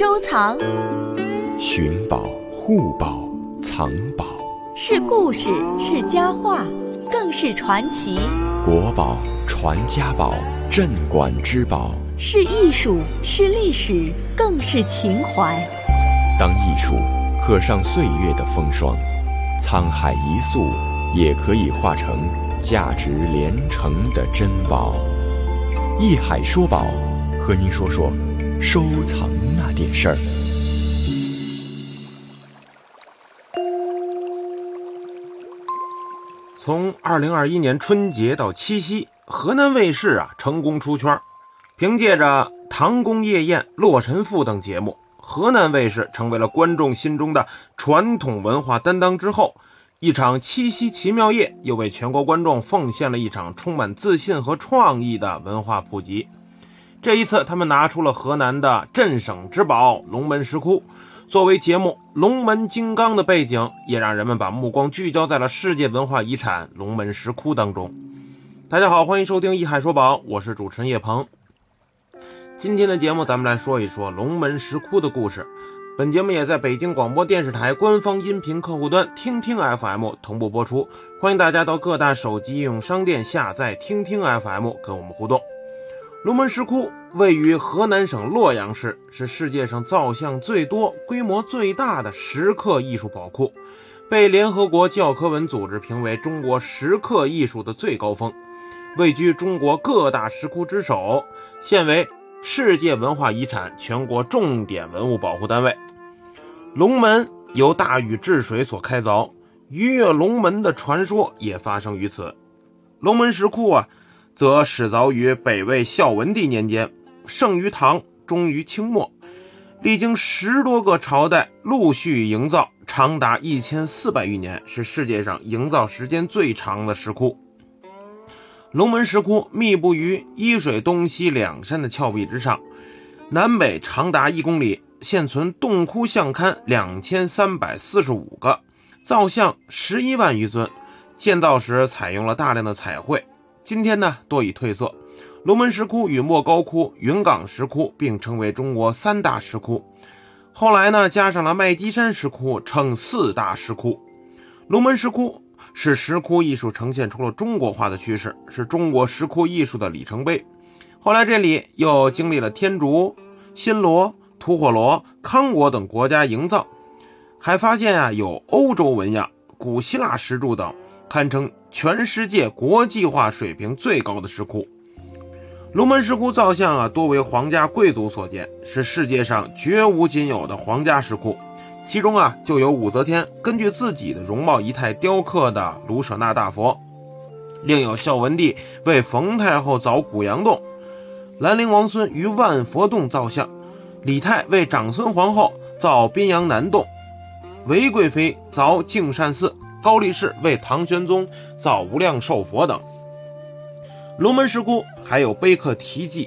收藏， 寻宝、护宝、藏宝， 是故事，是佳话，更是传奇。 国宝、传家宝、镇馆之宝， 是艺术，是历史，更是情怀。 当艺术刻上岁月的风霜，沧海一粟也可以化成价值连城的珍宝。艺海说宝，和您说说收藏那点事儿。 从2021年春节到七夕，河南卫视成功出圈，凭借着《唐宫夜宴》《洛神赋》等节目，河南卫视成为了观众心中的传统文化担当。之后，一场七夕奇妙夜又为全国观众奉献了一场充满自信和创意的文化普及。这一次，他们拿出了河南的镇省之宝龙门石窟，作为节目龙门金刚的背景，也让人们把目光聚焦在了世界文化遗产龙门石窟当中。大家好，欢迎收听艺海说宝，我是主持人叶鹏。今天的节目咱们来说一说龙门石窟的故事。本节目也在北京广播电视台官方音频客户端听听 FM 同步播出，欢迎大家到各大手机应用商店下载听听 FM 跟我们互动。龙门石窟位于河南省洛阳市，是世界上造像最多、规模最大的石刻艺术宝库，被联合国教科文组织评为中国石刻艺术的最高峰，位居中国各大石窟之首，现为世界文化遗产全国重点文物保护单位。龙门由大禹治水所开凿，鱼跃龙门的传说也发生于此。龙门石窟则始凿于北魏孝文帝年间，盛于唐，终于清末，历经10多个朝代陆续营造，长达1400余年，是世界上营造时间最长的石窟。龙门石窟密布于伊水东西两山的峭壁之上，南北长达1公里，现存洞窟像龛2345个，造像11万余尊，建造时采用了大量的彩绘，今天多已褪色。龙门石窟与莫高窟、云冈石窟并称为中国3大石窟，后来加上了麦积山石窟，称4大石窟。龙门石窟使石窟艺术呈现出了中国化的趋势，是中国石窟艺术的里程碑。后来这里又经历了天竺、新罗、吐火罗、康国等国家营造，还发现有欧洲纹样、古希腊石柱等，堪称全世界国际化水平最高的石窟。龙门石窟造像多为皇家贵族所建，是世界上绝无仅有的皇家石窟。其中就有武则天根据自己的容貌仪态雕刻的卢舍那大佛，另有孝文帝为冯太后凿古阳洞，兰陵王孙于万佛洞造像，李泰为长孙皇后造宾阳南洞，韦贵妃凿净善寺，高力士为唐玄宗造无量寿佛等。龙门石窟还有碑刻题记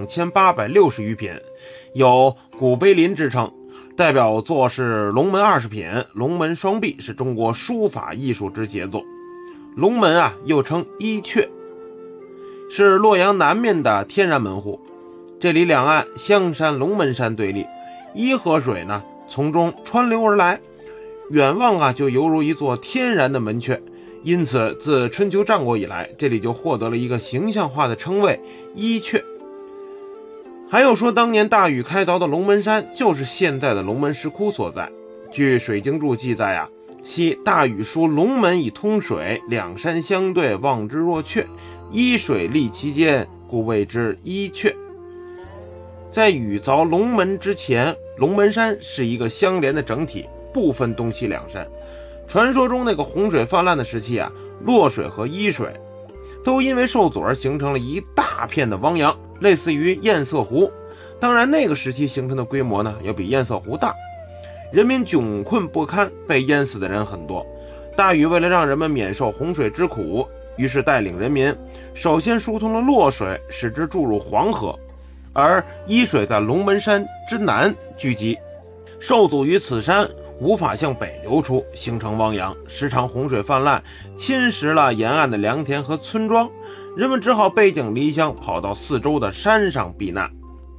2860余品，有古碑林之称，代表作是龙门20品，龙门双璧是中国书法艺术之杰作。龙门又称伊阙，是洛阳南面的天然门户，这里两岸香山、龙门山对立，伊河水从中穿流而来，远望就犹如一座天然的门阙，因此自春秋战国以来，这里就获得了一个形象化的称谓伊阙。还有说当年大禹开凿的龙门山就是现在的龙门石窟所在。据水经注记载昔大禹疏龙门以通水，两山相对，望之若阙，伊水立其间，故谓之伊阙。在禹凿龙门之前，龙门山是一个相连的整体，不分东西两山。传说中那个洪水泛滥的时期洛水和伊水都因为受阻而形成了一大片的汪洋，类似于堰塞湖。当然那个时期形成的规模要比堰塞湖大，人民窘困不堪，被淹死的人很多。大禹为了让人们免受洪水之苦，于是带领人民首先疏通了洛水，使之注入黄河，而伊水在龙门山之南聚集，受阻于此山，无法向北流出，形成汪洋，时常洪水泛滥，侵蚀了沿岸的良田和村庄，人们只好背井离乡，跑到四周的山上避难。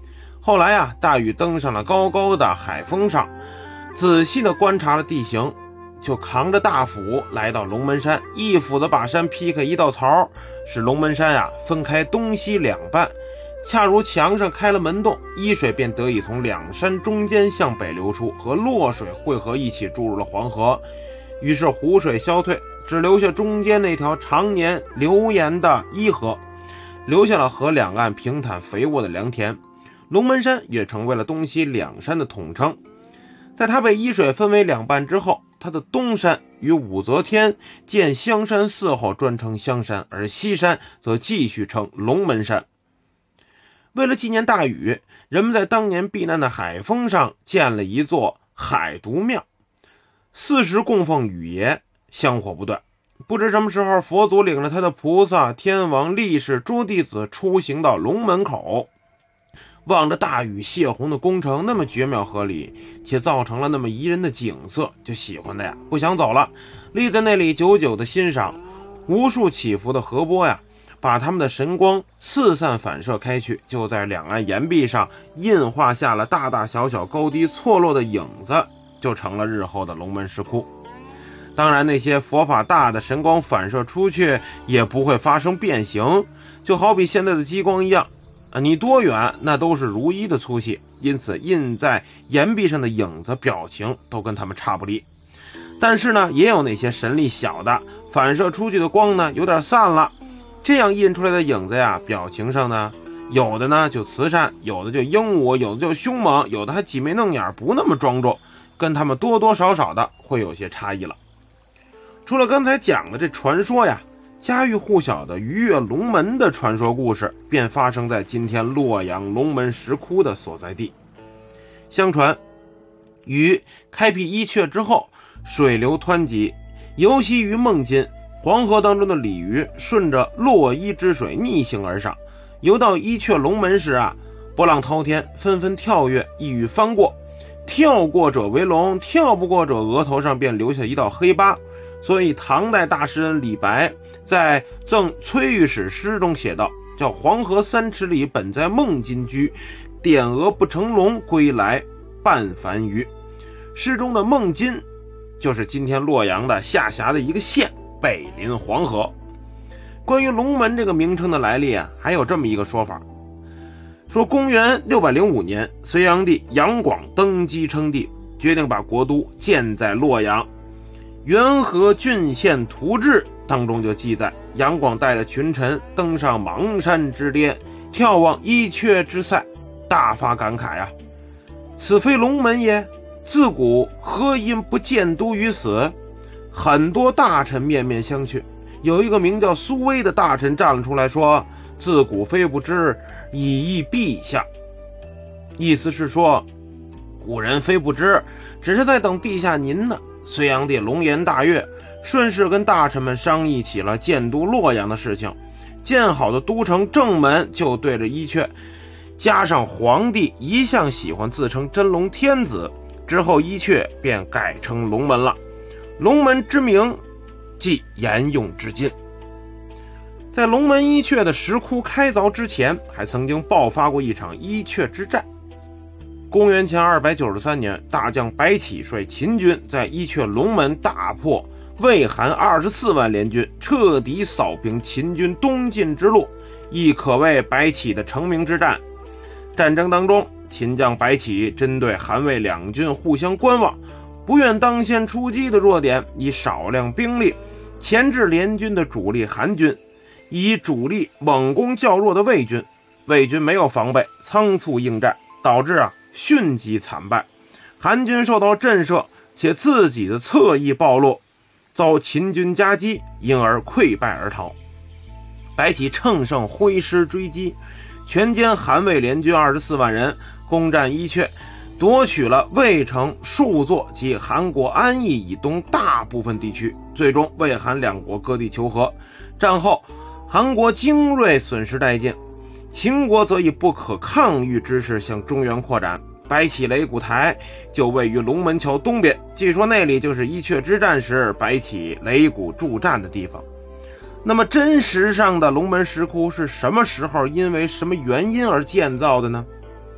后来啊，大禹登上了高高的海峰上，仔细地观察了地形，就扛着大斧来到龙门山，一斧子把山劈开一道槽，使龙门山啊分开东西两半，恰如墙上开了门洞，伊水便得以从两山中间向北流出，和洛水汇合一起注入了黄河。于是湖水消退，只留下中间那条常年流盐的伊河，留下了河两岸平坦肥沃的良田。龙门山也成为了东西两山的统称。在它被伊水分为两半之后，它的东山与武则天建香山寺后专称香山，而西山则继续称龙门山。为了纪念大禹，人们在当年避难的海峰上建了一座海渎庙，寺时供奉禹爷，香火不断。不知什么时候，佛祖领着他的菩萨、天王、力士、诸弟子出行到龙门口，望着大禹泄洪的工程那么绝妙合理，且造成了那么宜人的景色，就喜欢的呀不想走了，立在那里久久的欣赏。无数起伏的河波呀，把他们的神光四散反射开去，就在两岸岩壁上印画下了大大小小高低错落的影子，就成了日后的龙门石窟。当然那些佛法大的神光反射出去也不会发生变形，就好比现在的激光一样，你多远那都是如一的粗细，因此印在岩壁上的影子表情都跟他们差不离。但是呢，也有那些神力小的，反射出去的光呢有点散了，这样印出来的影子呀，表情上呢，有的呢就慈善，有的就英武，有的就凶猛，有的还挤眉弄眼，不那么庄重，跟他们多多少少的会有些差异了。除了刚才讲的这传说呀，家喻户晓的鱼跃龙门的传说故事便发生在今天洛阳龙门石窟的所在地。相传禹开辟伊阙之后，水流湍急，游息于孟津，黄河当中的鲤鱼顺着洛伊之水逆行而上，游到伊阙龙门时啊，波浪滔天，纷纷跳跃，一语翻过，跳过者为龙，跳不过者额头上便留下一道黑疤。所以唐代大诗人李白在《赠崔御史诗》中写道，叫黄河3尺里，本在孟津居，点额不成龙，归来半凡鱼。诗中的孟津就是今天洛阳的下辖的一个县，北临黄河。关于龙门这个名称的来历啊，还有这么一个说法，说公元605年，隋炀帝杨广登基称帝，决定把国都建在洛阳。元和郡县图志当中就记载，杨广带着群臣登上邙山之巅，眺望伊阙之塞，大发感慨啊，此非龙门也，自古何因不建都于此？很多大臣面面相觑，有一个名叫苏威的大臣站了出来说，自古非不知，以诣陛下。意思是说，古人非不知，只是在等陛下您呢。隋炀帝龙颜大悦，顺势跟大臣们商议起了建都洛阳的事情。建好的都城正门就对着伊阙，加上皇帝一向喜欢自称真龙天子，之后伊阙便改称龙门了。龙门之名即沿用至今。在龙门伊阙的石窟开凿之前，还曾经爆发过一场伊阙之战。公元前293年，大将白起率秦军在伊阙龙门大破魏韩24万联军，彻底扫平秦军东进之路，亦可谓白起的成名之战。战争当中，秦将白起针对韩魏两军互相观望，不愿当先出击的弱点，以少量兵力钳制联军的主力韩军，以主力猛攻较弱的魏军。魏军没有防备，仓促应战，导致迅疾惨败，韩军受到震慑，且自己的侧翼暴露，遭秦军夹击，因而溃败而逃。白起乘胜挥师追击，全歼韩魏联军24万人，攻占伊阙，夺取了魏城数座及韩国安邑以东大部分地区，最终魏韩两国割地求和。战后，韩国精锐损失殆尽，秦国则以不可抗御之势向中原扩展。白起擂鼓台就位于龙门桥东边，据说那里就是伊阙之战时白起擂鼓助战的地方。那么真实上的龙门石窟是什么时候因为什么原因而建造的呢？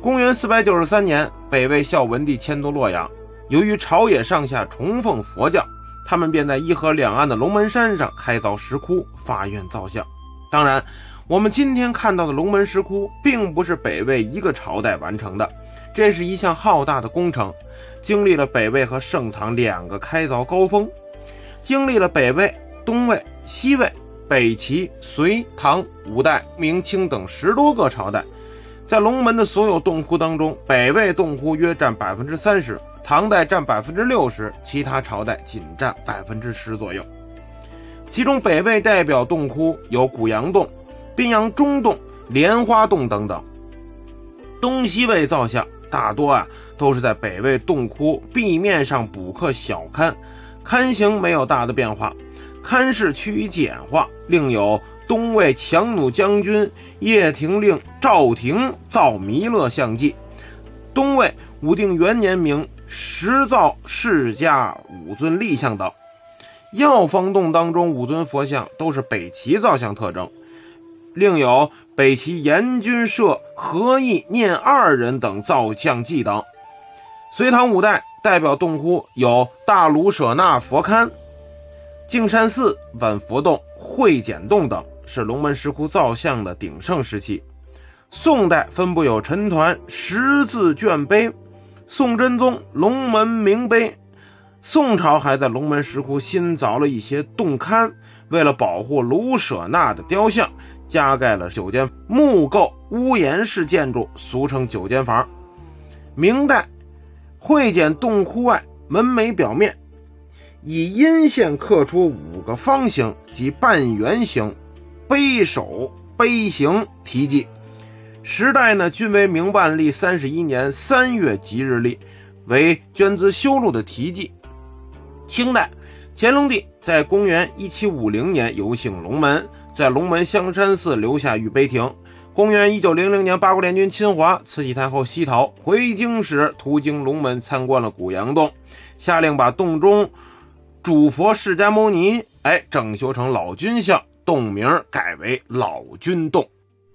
公元493年，北魏孝文帝迁都洛阳，由于朝野上下崇奉佛教，他们便在伊河两岸的龙门山上开凿石窟，发愿造像。当然，我们今天看到的龙门石窟并不是北魏一个朝代完成的，这是一项浩大的工程，经历了北魏和盛唐两个开凿高峰，经历了北魏、东魏、西魏、北齐、隋、唐、五代、明清等10多个朝代。在龙门的所有洞窟当中，北魏洞窟约占 30%， 唐代占 60%， 其他朝代仅占 10% 左右。其中北魏代表洞窟有古阳洞、宾阳中洞、莲花洞等等。东西魏造像大多都是在北魏洞窟壁面上补刻小龛，龛形没有大的变化，龛式趋于简化。另有东魏强弩将军叶廷令赵廷造弥勒像记，东魏武定元年明实造释迦五尊立像等。药方洞当中5尊佛像都是北齐造像特征，另有北齐严君摄、何义、念2人等造像记等。隋唐五代代表洞窟有大卢舍那佛龛、净山寺、万佛洞、会简洞等，是龙门石窟造像的鼎盛时期。宋代分布有陈团十字卷碑、宋真宗龙门明碑。宋朝还在龙门石窟新凿了一些洞龛，为了保护卢舍那的雕像，加盖了9间木构屋檐式建筑，俗称9间房。明代会简洞窟外门楣表面以阴线刻出5个方形及半圆形碑首、碑形题记，时代均为明万历31年3月吉日历，为捐资修路的题记。清代乾隆帝在公元1750年游幸龙门，在龙门香山寺留下御碑亭。公元1900年八国联军侵华，慈禧太后西逃回京时，途经龙门参观了古阳洞，下令把洞中主佛释迦牟尼整修成老君像，洞名改为老君洞。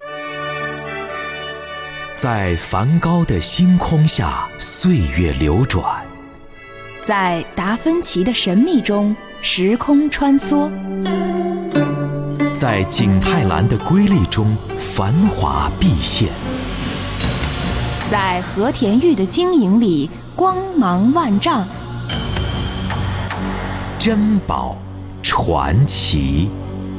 在梵高的星空下，岁月流转； 在达芬奇的神秘中，时空穿梭； 在景泰蓝的瑰丽中，繁华毕现； 在和田玉的晶莹里，光芒万丈。 珍宝传奇。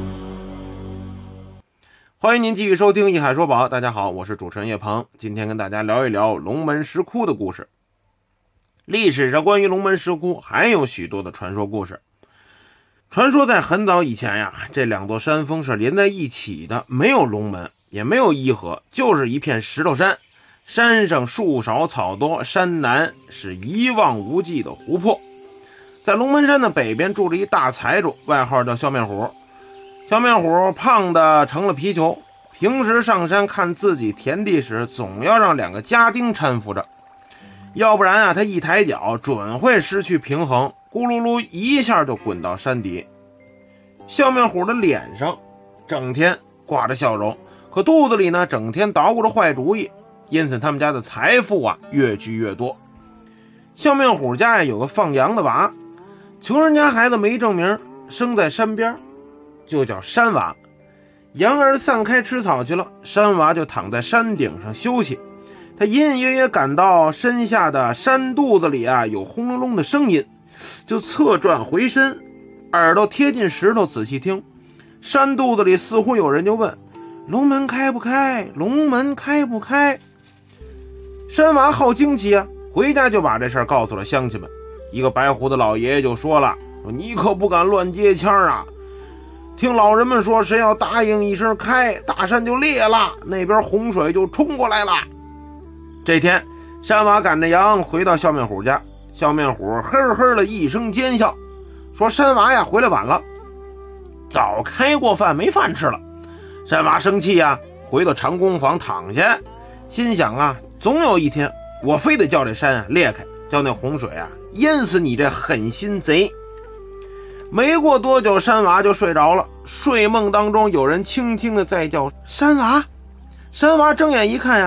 欢迎您继续收听《一海说宝》，大家好，我是主持人叶鹏，今天跟大家聊一聊龙门石窟的故事。历史上关于龙门石窟还有许多的传说故事。传说在很早以前这2座山峰是连在一起的，没有龙门，也没有伊河，就是一片石头山，山上树少草多，山南是一望无际的湖泊。在龙门山的北边住着一大财主，外号叫笑面虎。笑面虎胖的成了皮球，平时上山看自己田地时，总要让2个家丁搀扶着，要不然他一抬脚准会失去平衡，咕噜噜一下就滚到山底。笑面虎的脸上整天挂着笑容，可肚子里呢整天捣鼓着坏主意，因此他们家的财富越聚越多。笑面虎家有个放羊的娃，穷人家孩子没证明，生在山边，就叫山娃。羊儿散开吃草去了，山娃就躺在山顶上休息。他隐隐约约感到身下的山肚子里有轰隆隆的声音，就侧转回身，耳朵贴近石头仔细听。山肚子里似乎有人就问：龙门开不开？龙门开不开？山娃好惊奇回家就把这事儿告诉了乡亲们。一个白胡子老爷爷就说了：你可不敢乱接腔听老人们说，谁要答应一声开，大山就裂了，那边洪水就冲过来了。这天山娃赶着羊回到笑面虎家，笑面虎呵呵的一声奸笑，说山娃回来晚了，早开过饭没饭吃了。山娃生气回到长工房躺下，心想总有一天我非得叫这山裂开，叫那洪水淹死你这狠心贼。没过多久，山娃就睡着了。睡梦当中有人轻轻的在叫山娃。山娃睁眼一看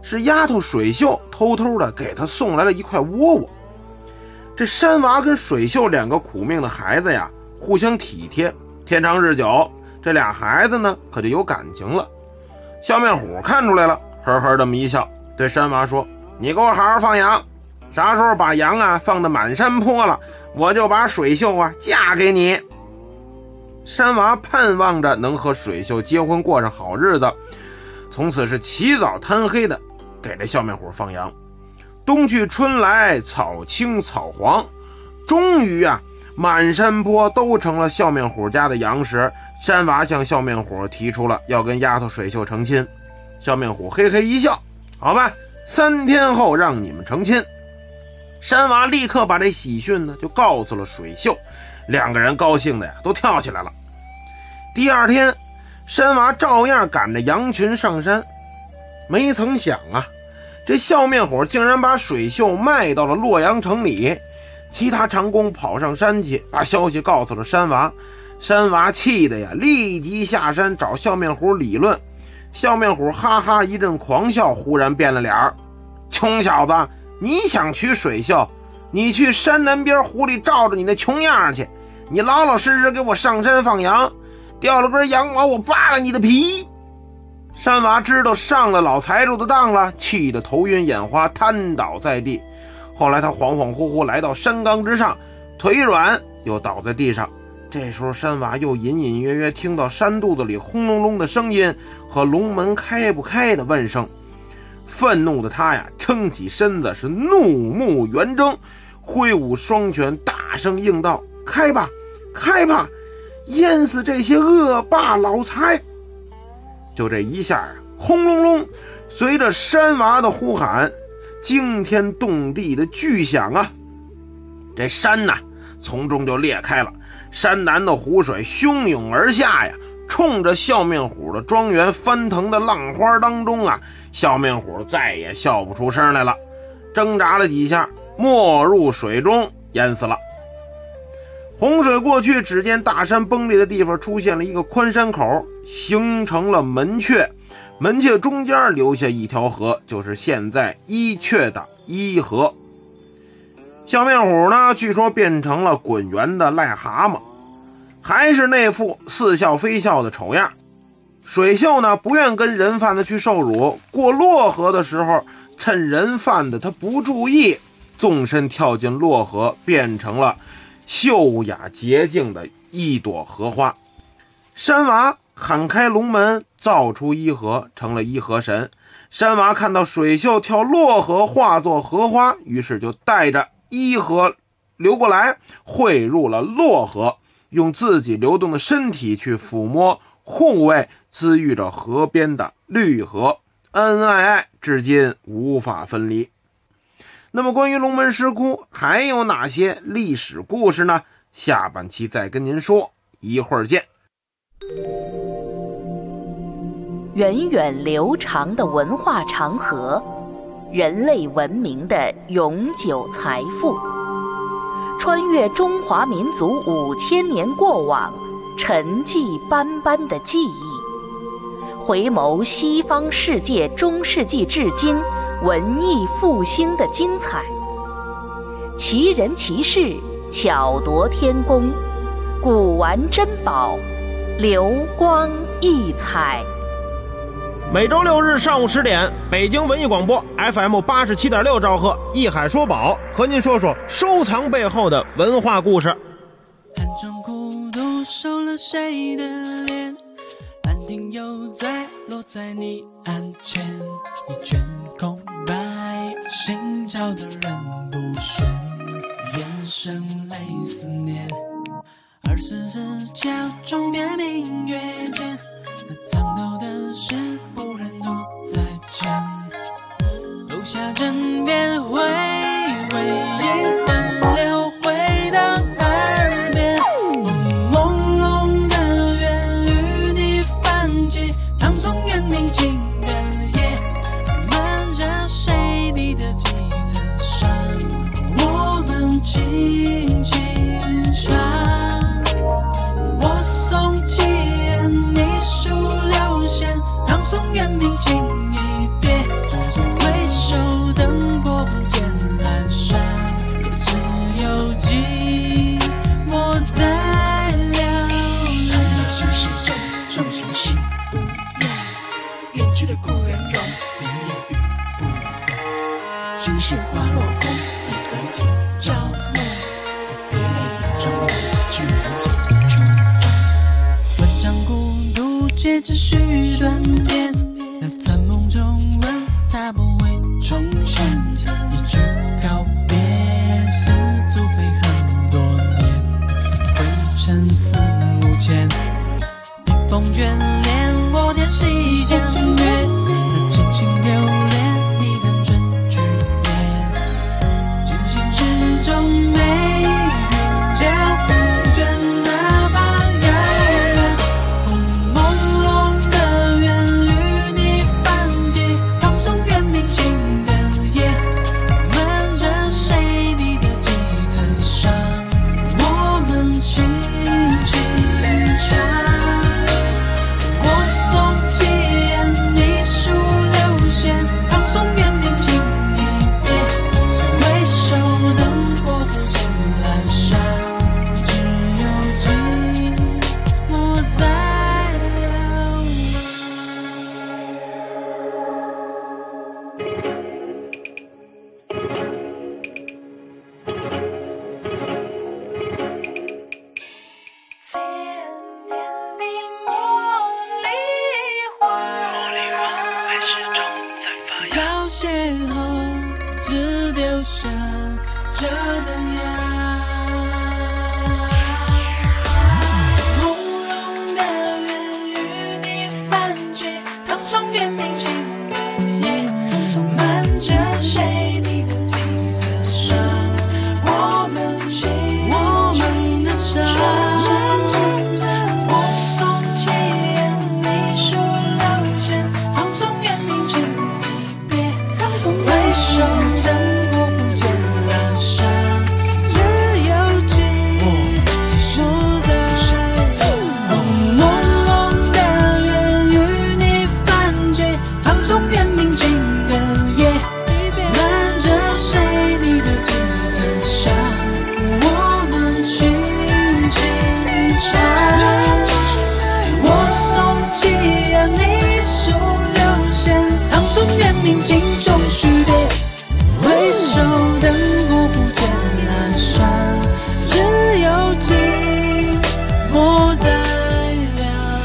是丫头水秀偷偷的给他送来了一块窝窝。这山娃跟水秀两个苦命的孩子呀，互相体贴，天长日久，这俩孩子呢可就有感情了。笑面虎看出来了，呵呵这么一笑，对山娃说：“你给我好好放羊，啥时候把羊啊放得满山坡了，我就把水秀啊嫁给你。”山娃盼望着能和水秀结婚，过上好日子，从此是起早贪黑的给这笑面虎放羊。冬去春来，草青草黄，终于啊满山坡都成了笑面虎家的羊食。山娃向笑面虎提出了要跟丫头水秀成亲。笑面虎嘿嘿一笑：“好吧，3天后让你们成亲。”山娃立刻把这喜讯呢就告诉了水秀，两个人高兴的呀都跳起来了。第二天，山娃照样赶着羊群上山，没曾想啊，这笑面虎竟然把水秀卖到了洛阳城里。其他长工跑上山去，把消息告诉了山娃。山娃气的呀，立即下山找笑面虎理论。笑面虎哈哈一阵狂笑，忽然变了脸儿：“穷小子，你想娶水秀，你去山南边湖里照着你那穷样去，你老老实实给我上山放羊，掉了根羊毛我扒了你的皮。”山娃知道上了老财主的当了，气得头晕眼花，瘫倒在地。后来他恍恍惚惚来到山岗之上，腿软又倒在地上。这时候山娃又隐隐约约听到山肚子里轰隆隆的声音和龙门开不开的问声。愤怒的他呀，撑起身子是怒目圆睁，挥舞双拳大声应道：“开吧，开吧，淹死这些恶霸老财！”就这一下啊，轰隆隆，随着山娃的呼喊，惊天动地的巨响啊，这山呐从中就裂开了，山南的湖水汹涌而下呀，冲着笑面虎的庄园翻腾的浪花当中啊，笑面虎再也笑不出声来了，挣扎了几下，没入水中淹死了。洪水过去，只见大山崩裂的地方出现了一个宽山口，形成了门阙，门阙中间留下一条河，就是现在伊阙的伊河。笑面虎呢，据说变成了滚圆的癞蛤蟆，还是那副似笑非笑的丑样。水秀呢，不愿跟人贩子去受辱，过洛河的时候，趁人贩子他不注意，纵身跳进洛河，变成了秀雅洁净的一朵荷花。山娃喊开龙门，造出伊河，成了伊河神。山娃看到水秀跳洛河化作荷花，于是就带着伊河流过来，汇入了洛河，用自己流动的身体去抚摸护卫滋育着河边的绿河，恩恩爱爱，至今无法分离。那么关于龙门石窟还有哪些历史故事呢？下半期再跟您说，一会儿见。 源远流长的文化长河，人类文明的永久财富，穿越中华民族5000年过往，沉寂斑斑的记忆，回眸西方世界中世纪至今文艺复兴的精彩，奇人奇事，巧夺天工，古玩珍宝，流光溢彩。 每周6日上午10点，北京文艺广播 FM 87.6兆赫，艺海说宝和您说说收藏背后的文化故事。 暗中孤独收了谁的脸，兰亭又再落在你案前，一卷空白，寻找的人不选，眼神泪思念，24时假装别明月间，藏头的事不忍独再见，楼下枕边回味夜奔流回到耳边，朦胧的月与你泛起，唐宋元明清的夜，漫着谁你的记字上，我们轻轻唱，我送七言，你数六弦，唐宋元明清一别， 花落空，一推进角落，别泪眼中我居然结局文章孤独接着续断点，在梦中问他不会重现，一句告别似足飞很多年，灰尘四五千，笔锋眷恋我点细间月，那真心留恋你的真句言，真心之中没云脚不倦那把遥远，朦胧的缘与你泛起，唐宋元明清的夜，瞒着谁你的几层伤，我们轻轻唱。邂逅只丢下这灯芽，朦胧的缘与你泛起，唐宋元明清的夜，瞒着谁你的几层伤，我们的伤，我送起烟你数流线，唐宋元明清回首灯火不见阑珊，只有记忆我在朦胧的缘与你泛起，唐宋元明清的夜，瞒着谁你的几层伤，我们轻轻唱，我送起烟你数流线，唐宋元明清中续别，回首灯火不见阑珊，只有寂寞在寥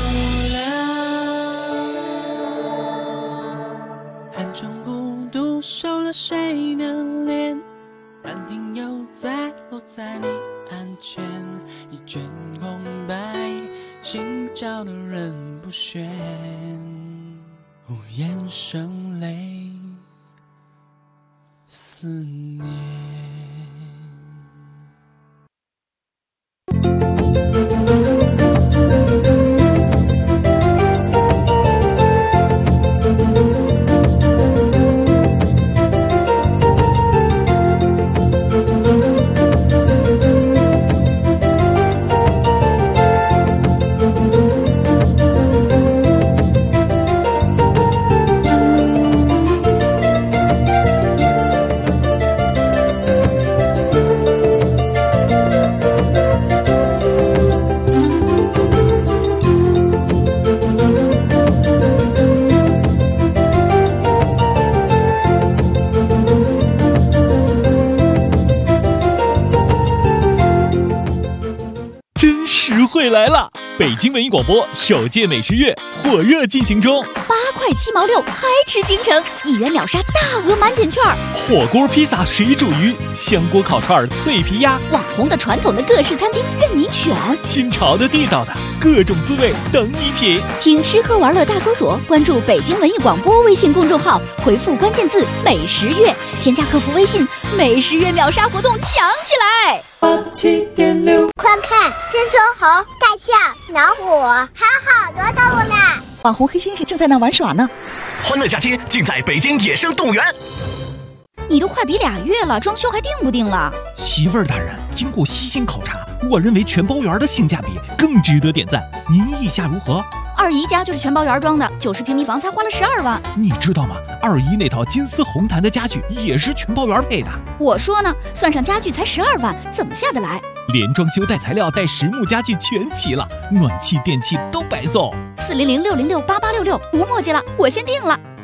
寥。寒窗孤独收了谁的脸，兰亭又再落在你案前，一卷空白，心照的人不选，无言声泪思念。 来了！北京文艺广播首届美食月火热进行中 ，8块7毛6，还吃京城，1元秒杀大额满减券， 火锅、披萨、水煮鱼、香锅烤串、脆皮鸭， 网红的、传统的各式餐厅任你选， 新潮的、地道的各种滋味等你品。 听吃喝玩乐大搜索，关注北京文艺广播微信公众号，回复关键字“美食月”，添加客服微信，美食月秒杀活动抢起来 ！87.6， 快看，金丝猴、大象、老虎，还有好多动物呢！ 网红黑猩猩正在那玩耍呢。 欢乐假期尽在北京野生动物园。 你都快比2月了，装修还定不定了？ 媳妇儿大人，经过细心考察，我认为全包园的性价比更值得点赞。您意下如何？ 二姨家就是全包园装的，90平米房才花了12万。 你知道吗？二姨那套金丝红檀的家具也是全包园配的。 我说呢，算上家具才12万，怎么下得来？ 连装修带材料带实木家具全齐了，暖气电器都白送。 400-606-8866，不墨迹了，我先定了。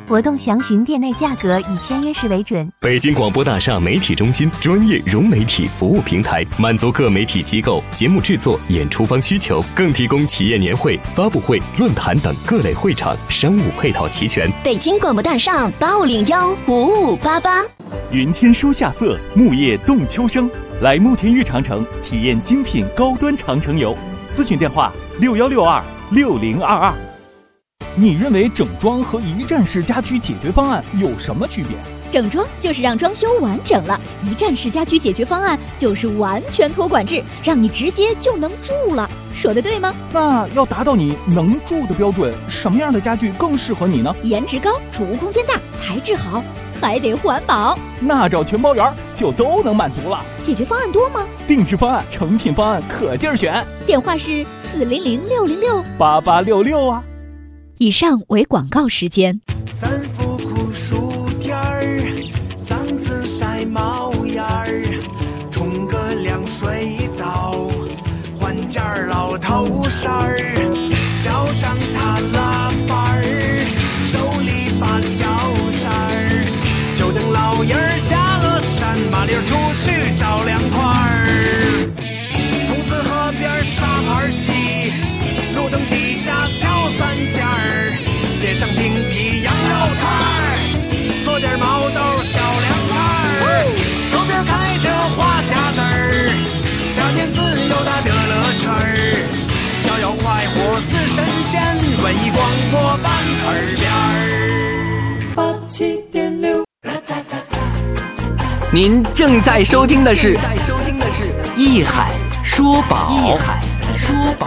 活动详询店内价格，以签约时为准。 北京广播大厦媒体中心专业融媒体服务平台，满足各媒体机构节目制作、演出方需求，更提供企业年会、发布会、论坛等各类会场，商务配套齐全。 北京广播大厦85015588。 云天书夏色，木叶动秋生。来慕田峪长城体验精品高端长城游，咨询电话61626022。你认为整装和一站式家居解决方案有什么区别？ 整装就是让装修完整了，一站式家居解决方案就是完全托管制，让你直接就能住了。说的对吗？ 那要达到你能住的标准，什么样的家具更适合你呢？ 颜值高，储物空间大，材质好，还得环保。 那找全包园就都能满足了。 解决方案多吗？ 定制方案、成品方案可劲儿选。 电话是 400-606-8866啊。 以上为广告时间。 三伏酷暑天儿，嗓子晒冒烟儿，冲个凉水澡，换件老头衫儿，脚上踏拉板儿，手里把脚扇儿，就等老爷儿下了山，麻溜出去找凉快儿。筒子河边沙盘棋，路灯底下敲三件儿，点上冰皮羊肉串儿，做点毛豆小凉菜儿，周边开着花匣子儿，夏天自由的乐乐圈儿，逍遥快活似神仙，文艺广播伴耳边儿。87.6。 您正在收听的是艺海说宝。艺海说宝。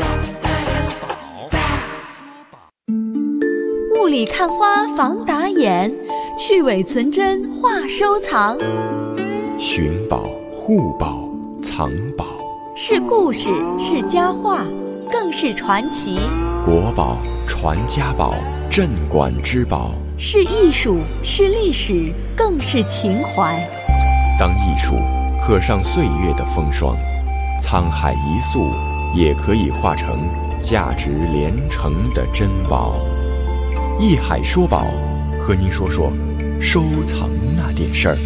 雾里看花防打眼，去伪存真话收藏。 寻宝、护宝、藏宝， 是故事，是佳话，更是传奇。 国宝、传家宝、镇馆之宝， 是艺术，是历史，更是情怀。 当艺术刻上岁月的风霜，沧海一粟也可以化成价值连城的珍宝。艺海说宝，和您说说收藏那点事儿。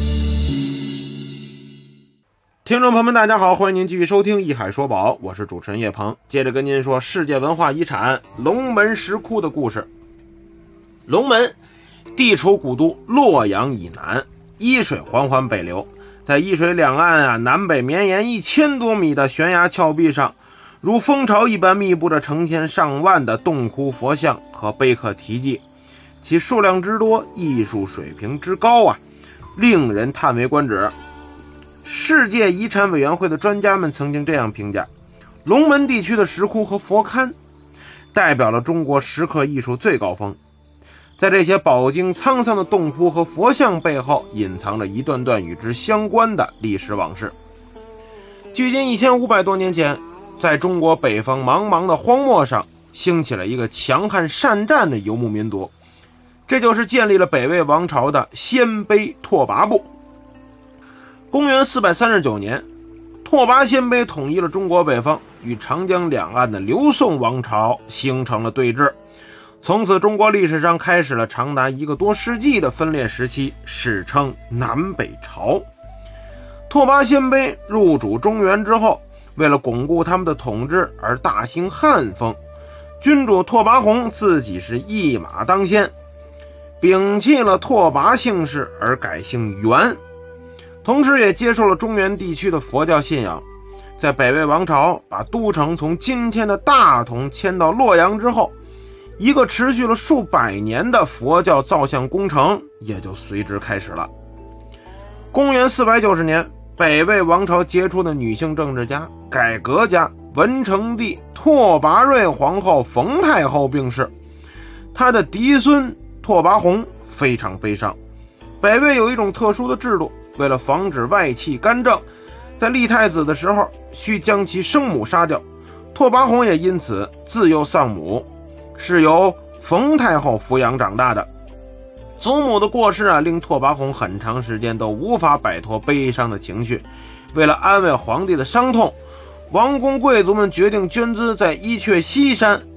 听众朋友们大家好，欢迎您继续收听艺海说宝，我是主持人叶鹏，接着跟您说世界文化遗产龙门石窟的故事。龙门地处古都洛阳以南，伊水缓缓北流，在伊水两岸南北绵延1000多米的悬崖峭壁上，如蜂巢一般密布着成千上万的洞窟佛像和碑刻题记，其数量之多，艺术水平之高令人叹为观止。世界遗产委员会的专家们曾经这样评价，龙门地区的石窟和佛龛代表了中国石刻艺术最高峰。在这些饱经沧桑的洞窟和佛像背后，隐藏着一段段与之相关的历史往事。距今1500多年前，在中国北方茫茫的荒漠上，兴起了一个强悍善战的游牧民族，这就是建立了北魏王朝的鲜卑拓跋部。公元439年，拓跋鲜卑统一了中国北方，与长江两岸的刘宋王朝形成了对峙。从此中国历史上开始了长达1个多世纪的分裂时期，史称南北朝。拓跋鲜卑入主中原之后，为了巩固他们的统治而大兴汉风，君主拓跋宏自己是一马当先，摒弃了拓跋姓氏而改姓元，同时也接受了中原地区的佛教信仰。在北魏王朝把都城从今天的大同迁到洛阳之后，一个持续了数百年的佛教造像工程也就随之开始了。公元490年，北魏王朝杰出的女性政治家、改革家文成帝拓跋瑞皇后冯太后病逝，她的嫡孙拓跋宏非常悲伤。北魏有一种特殊的制度，为了防止外戚干政，在立太子的时候需将其生母杀掉，拓跋宏也因此自幼丧母，是由冯太后抚养长大的。祖母的过世令拓跋宏很长时间都无法摆脱悲伤的情绪。为了安慰皇帝的伤痛，王公贵族们决定捐资在伊阙西山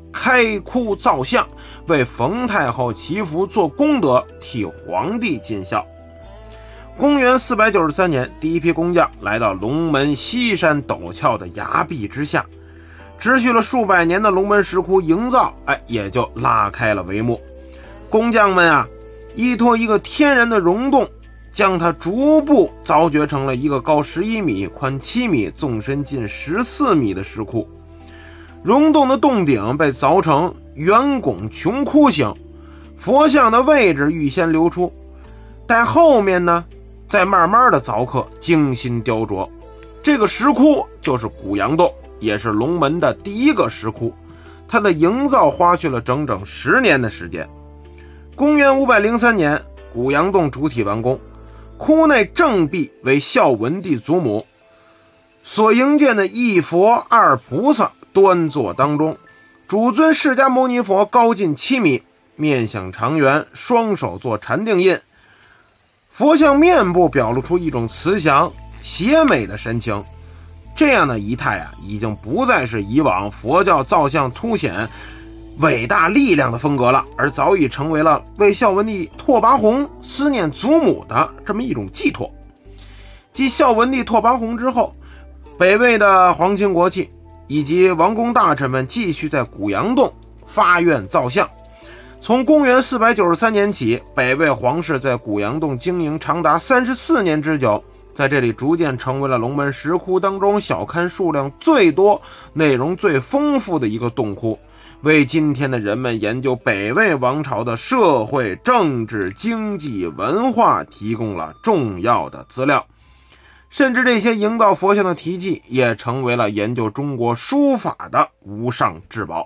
开窟造像，为冯太后祈福做功德，替皇帝尽孝。公元493年，第一批工匠来到龙门西山陡峭的崖壁之下，持续了数百年的龙门石窟营造，也就拉开了帷幕。工匠们依托一个天然的溶洞，将它逐步凿掘成了一个高11米、宽7米、纵深近14米的石窟。溶洞的洞顶被凿成圆拱穹窟形，佛像的位置预先留出，待后面呢再慢慢的凿刻，精心雕琢。这个石窟就是古阳洞，也是龙门的第一个石窟，它的营造花去了整整10年的时间。公元503年，古阳洞主体完工，窟内正壁为孝文帝祖母所营建的一佛二菩萨端坐当中，主尊释迦牟尼佛高近7米，面向长圆，双手做禅定印，佛像面部表露出一种慈祥邪美的神情。这样的仪态已经不再是以往佛教造像凸显伟大力量的风格了，而早已成为了为孝文帝拓跋宏思念祖母的这么一种寄托。继孝文帝拓跋宏之后，北魏的皇亲国戚以及王公大臣们继续在古阳洞发愿造像。从公元493年起，北魏皇室在古阳洞经营长达34年之久，在这里逐渐成为了龙门石窟当中小龛数量最多、内容最丰富的一个洞窟，为今天的人们研究北魏王朝的社会、政治、经济、文化提供了重要的资料。甚至这些营造佛像的题记也成为了研究中国书法的无上至宝。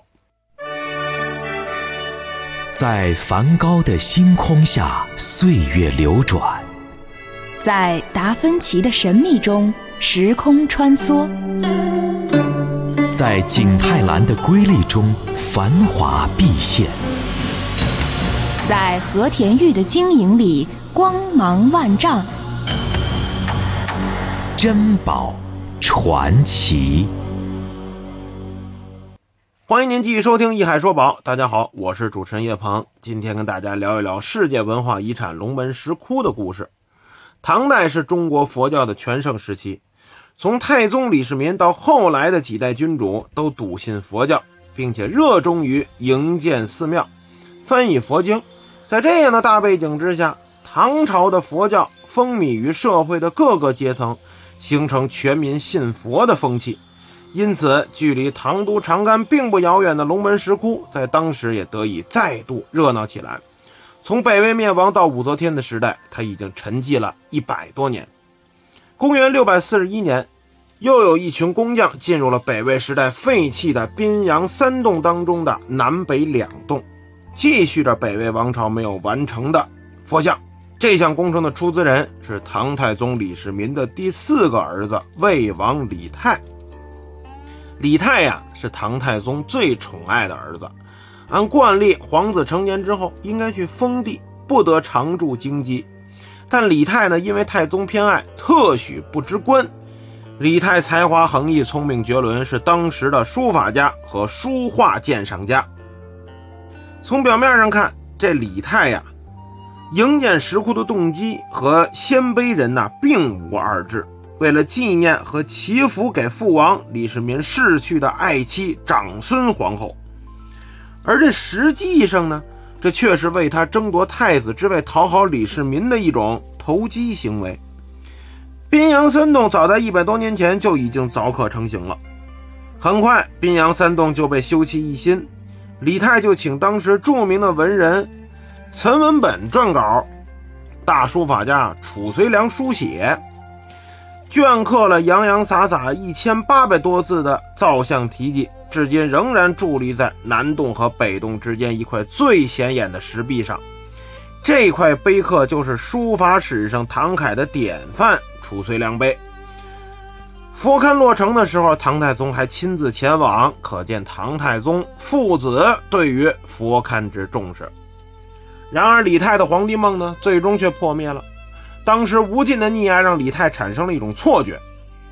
在梵高的星空下，岁月流转； 在达芬奇的神秘中，时空穿梭； 在景泰蓝的瑰丽中，繁华毕现； 在和田玉的晶莹里，光芒万丈。 珍宝传奇。 欢迎您继续收听《一海说宝》，大家好，我是主持人叶鹏，今天跟大家聊一聊世界文化遗产龙门石窟的故事。唐代是中国佛教的全盛时期，从太宗李世民到后来的几代君主都笃信佛教，并且热衷于营建寺庙、翻译佛经。在这样的大背景之下，唐朝的佛教风靡于社会的各个阶层，形成全民信佛的风气。因此，距离唐都长安并不遥远的龙门石窟，在当时也得以再度热闹起来。从北魏灭亡到武则天的时代，它已经沉寂了100多年。公元641年，又有一群工匠进入了北魏时代废弃的宾阳3洞当中的南北2洞，继续着北魏王朝没有完成的佛像。这项工程的出资人是唐太宗李世民的第4个儿子魏王李泰。李泰是唐太宗最宠爱的儿子，按惯例，皇子成年之后应该去封地，不得常驻京畿。但李泰呢，因为太宗偏爱，特许不知官。李泰才华横溢，聪明绝伦，是当时的书法家和书画鉴赏家。从表面上看，这李泰营建石窟的动机和鲜卑人并无二致。为了纪念和祈福给父王李世民逝去的爱妻长孙皇后，而这实际上呢，这却是为他争夺太子之位、讨好李世民的一种投机行为。宾阳3洞早在100多年前就已经凿刻成型了，很快宾阳3洞就被修葺一新。李泰就请当时著名的文人岑文本撰稿，大书法家褚遂良书写，镌刻了洋洋洒洒1800多字的造像题记，至今仍然伫立在南洞和北洞之间一块最显眼的石壁上。这块碑刻就是书法史上唐楷的典范褚遂良碑。佛龛落成的时候，唐太宗还亲自前往，可见唐太宗父子对于佛龛之重视。然而李泰的皇帝梦呢，最终却破灭了。当时无尽的溺爱让李泰产生了一种错觉，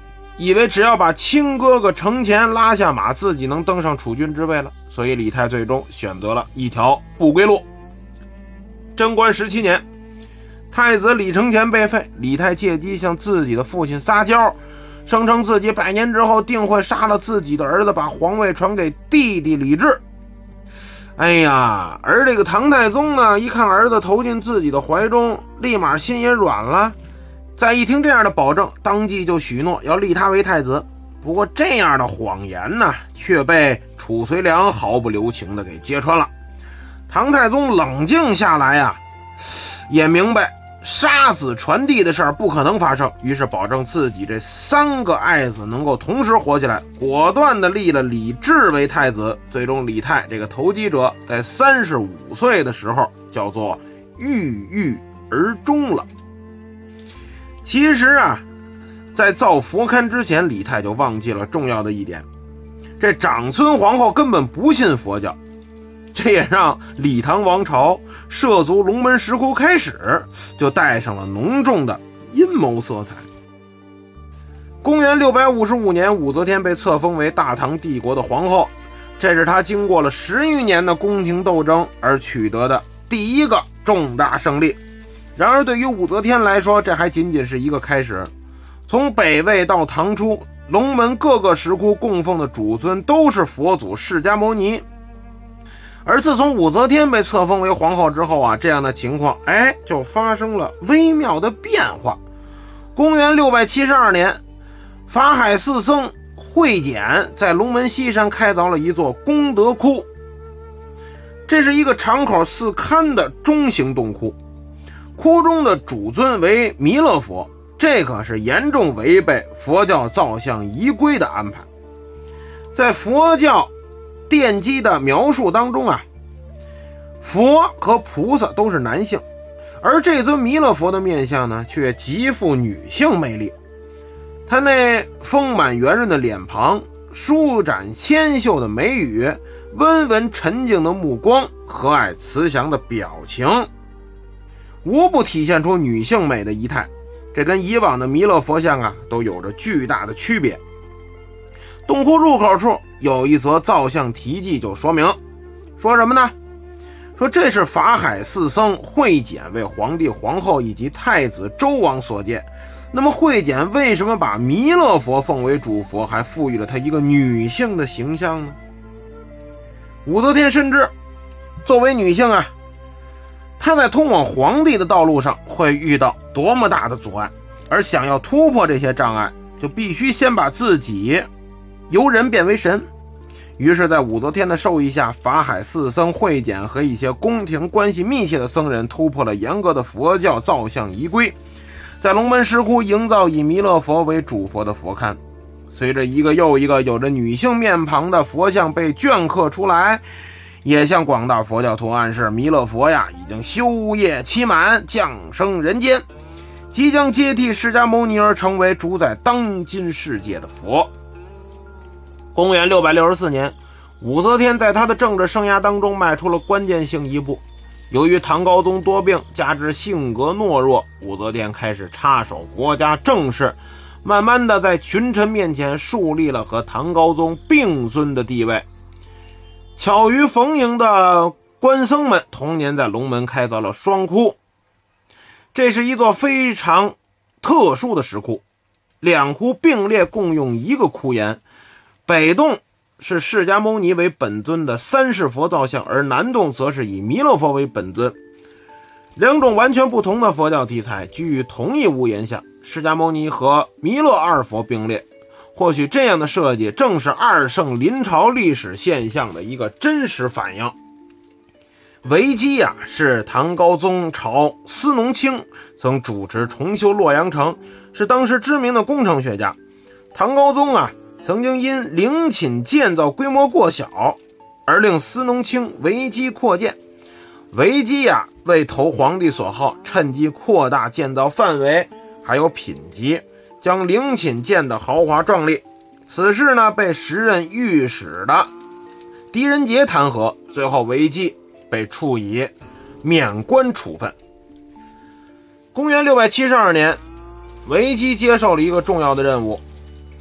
以为只要把亲哥哥程潜拉下马，自己能登上储君之位了，所以李泰最终选择了一条不归路。贞观17年，太子李承乾被废，李泰借机向自己的父亲撒娇，声称自己100年之后定会杀了自己的儿子，把皇位传给弟弟李治。哎呀，而这个唐太宗呢，一看儿子投进自己的怀中，立马心也软了。再一听这样的保证，当即就许诺要立他为太子。不过这样的谎言呢，却被褚遂良毫不留情地给揭穿了。唐太宗冷静下来呀，也明白杀子传弟的事儿不可能发生，于是保证自己这3个爱子能够同时活起来，果断地立了李治为太子。最终李泰这个投机者在35岁的时候叫做郁郁而终了。其实啊，在造佛龛之前，李泰就忘记了重要的一点，这长孙皇后根本不信佛教，这也让李唐王朝涉足龙门石窟开始就带上了浓重的阴谋色彩。公元655年，武则天被册封为大唐帝国的皇后，这是她经过了10余年的宫廷斗争而取得的第一个重大胜利。然而对于武则天来说，这还仅仅是一个开始。从北魏到唐初，龙门各个石窟供奉的主尊都是佛祖释迦牟尼。而自从武则天被册封为皇后之后啊，这样的情况就发生了微妙的变化。公元672年，法海寺僧慧简在龙门西山开凿了一座功德窟，这是一个敞口4龛的中型洞窟，窟中的主尊为弥勒佛，这可是严重违背佛教造像仪规的安排。在佛教奠基的描述当中啊，佛和菩萨都是男性，而这尊弥勒佛的面相呢，却极富女性魅力。他那丰满圆润的脸庞，舒展纤秀的眉宇，温文沉静的目光，和蔼慈祥的表情，无不体现出女性美的仪态。这跟以往的弥勒佛像啊，都有着巨大的区别。洞窟入口处有一则造像题记就说明，说什么呢？说这是法海寺僧慧简为皇帝皇后以及太子周王所建。那么慧简为什么把弥勒佛奉为主佛，还赋予了他一个女性的形象呢？武则天深知作为女性啊，她在通往皇帝的道路上会遇到多么大的阻碍，而想要突破这些障碍，就必须先把自己由人变为神。于是在武则天的授意下，法海寺僧慧简和一些宫廷关系密切的僧人突破了严格的佛教造像仪规，在龙门石窟营造以弥勒佛为主佛的佛龛。随着一个又一个有着女性面庞的佛像被镌刻出来，也向广大佛教徒暗示，弥勒佛呀已经修业期满，降生人间，即将接替释迦牟尼而成为主宰当今世界的佛。公元664年，武则天在她的政治生涯当中迈出了关键性一步。由于唐高宗多病，加之性格懦弱，武则天开始插手国家政事，慢慢的在群臣面前树立了和唐高宗并尊的地位。巧于逢迎的官僧们同年在龙门开凿了双窟，这是一座非常特殊的石窟，两窟并列共用一个窟檐，北洞是释迦牟尼为本尊的三世佛造像，而南洞则是以弥勒佛为本尊。两种完全不同的佛教题材居于同一屋檐下，释迦牟尼和弥勒二佛并列。或许这样的设计正是二圣临朝历史现象的一个真实反映。维基啊，是唐高宗朝司农卿，曾主持重修洛阳城，是当时知名的工程学家。唐高宗啊，曾经因陵寝建造规模过小而令司农卿维基扩建。维基啊，为投皇帝所好，趁机扩大建造范围还有品级，将陵寝建得豪华壮丽。此事呢，被时任御史的狄仁杰弹劾，最后维基被处以免官处分。公元672年，维基接受了一个重要的任务，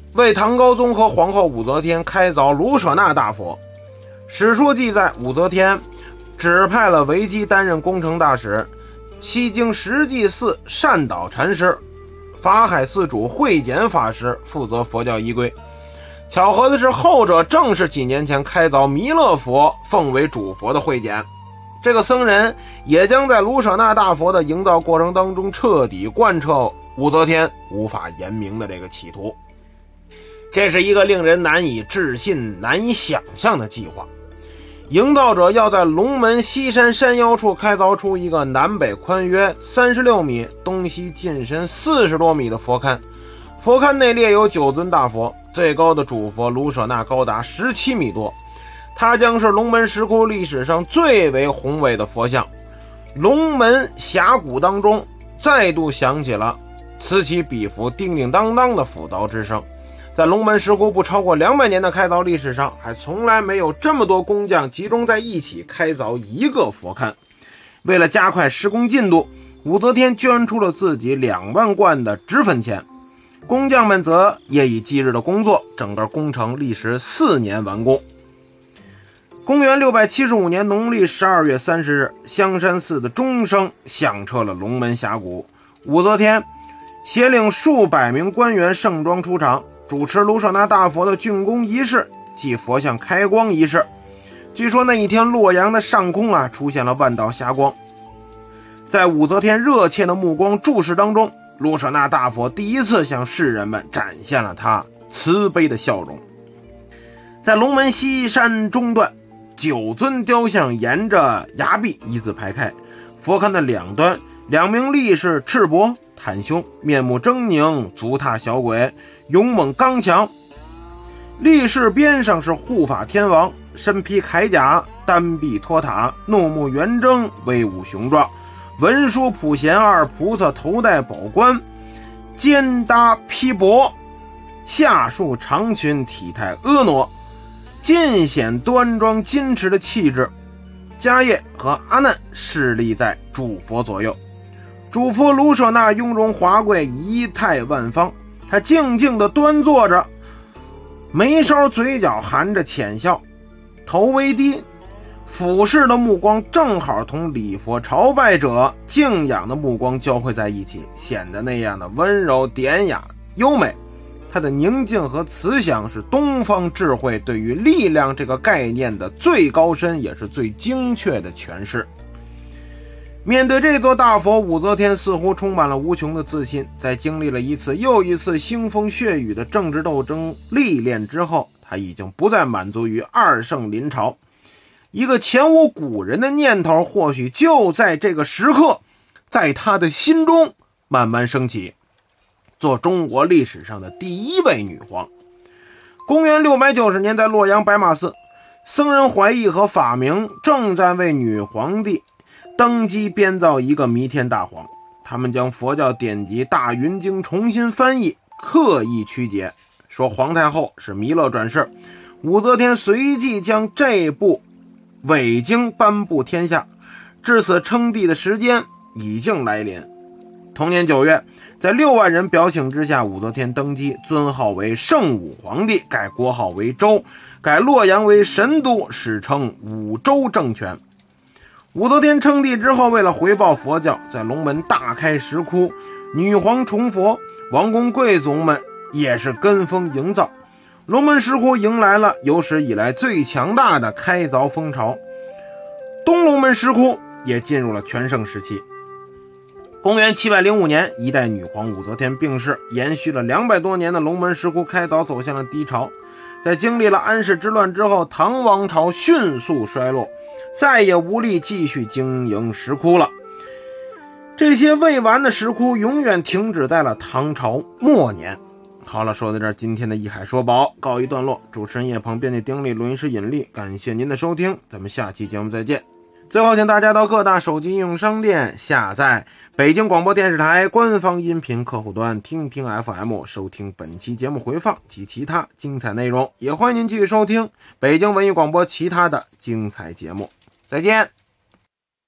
为唐高宗和皇后武则天开凿卢舍那大佛。史书记载，武则天指派了韦基担任工程大使，西京实际寺善导禅师、法海寺主慧简法师负责佛教仪规。巧合的是，后者正是几年前开凿弥勒佛奉为主佛的慧简。这个僧人也将在卢舍那大佛的营造过程当中彻底贯彻武则天无法言明的这个企图。这是一个令人难以置信、难以想象的计划。营造者要在龙门西山山腰处开凿出一个南北宽约36米、东西进深40多米的佛龛。佛龛内列有9尊大佛，最高的主佛卢舍那高达17米多，它将是龙门石窟历史上最为宏伟的佛像。龙门峡谷当中再度响起了此起彼伏、叮叮当当的斧凿之声。在龙门石窟不超过200年的开凿历史上，还从来没有这么多工匠集中在一起开凿一个佛龛。为了加快施工进度，武则天捐出了自己2万贯的脂粉钱，工匠们则夜以继日的工作，整个工程历时4年完工。公元675年农历12月30日，香山寺的钟声响彻了龙门峡谷。武则天携领数百名官员盛装出场，主持卢舍那大佛的竣工仪式及佛像开光仪式。据说那一天洛阳的上空出现了万道霞光。在武则天热切的目光注视当中，卢舍那大佛第一次向世人们展现了他慈悲的笑容。在龙门西山中段，9尊雕像沿着崖壁一字排开，佛龛的两端2名力士赤膊袒胸，面目狰狞，足踏小鬼，勇猛刚强。力士边上是护法天王，身披铠甲，单臂托塔，怒目圆睁，威武雄壮。文殊普贤二菩萨头戴宝冠，肩搭披帛，下束长裙，体态婀娜，尽显端庄矜持的气质。迦叶和阿难侍立在主佛左右，主佛卢舍那雍容华贵，仪态万方。他静静地端坐着，眉梢嘴角含着浅笑，头微低，俯视的目光正好同礼佛朝拜者敬仰的目光交汇在一起，显得那样的温柔典雅优美。它的宁静和慈祥是东方智慧对于力量这个概念的最高深也是最精确的诠释。面对这座大佛，武则天似乎充满了无穷的自信。在经历了一次又一次腥风血雨的政治斗争历练之后，她已经不再满足于2圣临朝。一个前无古人的念头或许就在这个时刻在她的心中慢慢升起，做中国历史上的第1位女皇。公元690年，在洛阳白马寺，僧人怀义和法明正在为女皇帝登基编造一个弥天大谎。他们将佛教典籍《大云经》重新翻译，刻意曲解，说皇太后是弥勒转世。武则天随即将这部伪经颁布天下，至此称帝的时间已经来临。同年9月，在6万人表请之下，武则天登基，尊号为圣武皇帝，改国号为周，改洛阳为神都，史称武周政权。武则天称帝之后，为了回报佛教，在龙门大开石窟，女皇重佛，王公贵族们也是跟风营造。龙门石窟迎来了有史以来最强大的开凿风潮，东龙门石窟也进入了全盛时期。公元705年，一代女皇武则天病逝，延续了200多年的龙门石窟开凿走向了低潮。在经历了安史之乱之后，唐王朝迅速衰落，再也无力继续经营石窟了。这些未完的石窟永远停止在了唐朝末年。好了，说到这儿，今天的艺海说宝告一段落。主持人叶鹏，编辑丁力，录音师尹力，感谢您的收听，咱们下期节目再见。最后，请大家到各大手机应用商店下载北京广播电视台官方音频客户端听听 FM， 收听本期节目回放及其他精彩内容。也欢迎您继续收听北京文艺广播其他的精彩节目。再见。